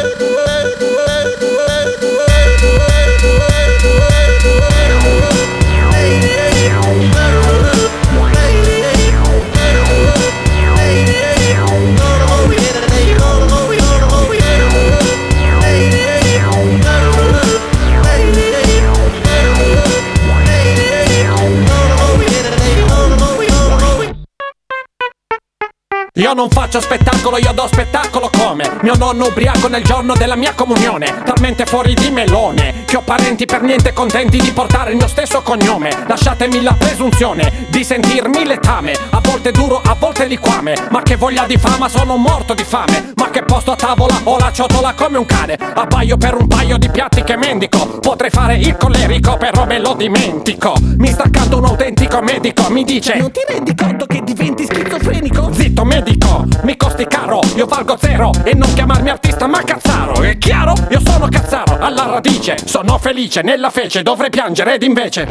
Io non faccio spettacolo, io do spettacolo come mio nonno ubriaco nel giorno della mia comunione, talmente fuori di melone che ho parenti per niente contenti di portare il mio stesso cognome. Lasciatemi la presunzione di sentirmi letame, a volte duro, a volte liquame, ma che voglia di fama, sono morto di fame. Ma che posto a tavola, ho la ciotola come un cane, abbaio per un paio di piatti che mendico. Potrei fare il collerico, però me lo dimentico. Mi sta accanto un autentico medico, mi dice: non ti rendi conto che diventi schizofrenico? Zitto medico, mi costi caro, io valgo zero. E non chiamarmi artista ma cazzaro, è chiaro? Io sono cazzaro alla radice, sono felice nella fece, dovrei piangere ed invece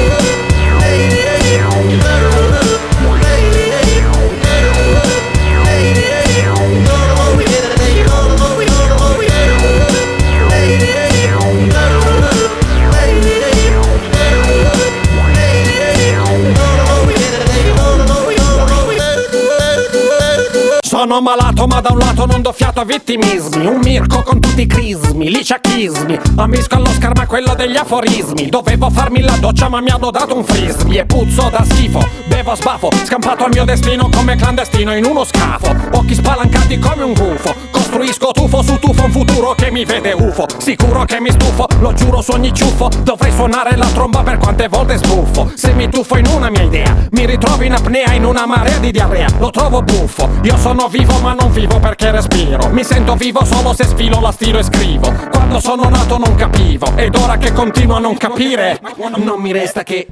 sono malato ma da un lato non do fiato a vittimismi. Un Mirko con tutti i crismi, liciachismi. Ambisco all'Oscar ma quello degli aforismi. Dovevo farmi la doccia ma mi hanno dato un frisbee. E puzzo da schifo, bevo a sbafo, scampato al mio destino come clandestino in uno scafo. Occhi spalancati come un gufo, costruisco tufo su tufo un futuro che mi vede ufo. Sicuro che mi stufo, lo giuro su ogni ciuffo. Dovrei suonare la tromba per quante volte sbuffo. Se mi tuffo in una mia idea, mi ritrovo in apnea in una marea di diarrea. Lo trovo buffo, io sono vivo ma non vivo perché respiro. Mi sento vivo solo se sfilo la stilo e scrivo. Quando sono nato non capivo, ed ora che continuo a non capire non mi resta che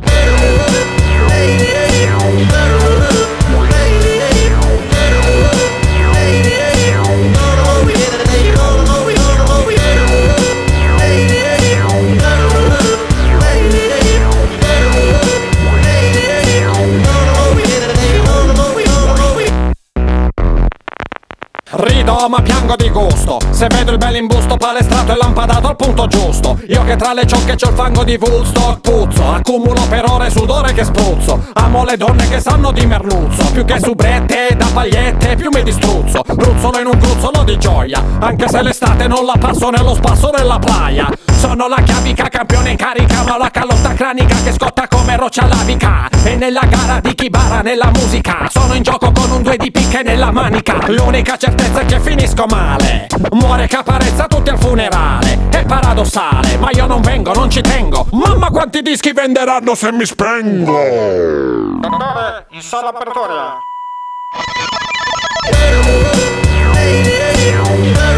rido ma piango di gusto se vedo il bell'imbusto palestrato e lampadato al punto giusto. Io che tra le ciocche c'ho il fango di Woodstock puzzo, accumulo per ore sudore che spruzzo. Amo le donne che sanno di merluzzo, più che subrette da pagliette più mi distruzzo. Bruzzolo in un gruzzolo di gioia, anche se l'estate non la passo nello spasso della playa. Sono la chiavica, campione in carica, ma la calotta cranica che scotta come roccia lavica. E nella gara di chi bara nella musica sono in gioco con un 2 di picche nella manica. L'unica certezza è che finisco male, muore Caparezza tutti al funerale. È paradossale, ma io non vengo, non ci tengo. Mamma quanti dischi venderanno se mi spengo. Dottore, in sala apertura.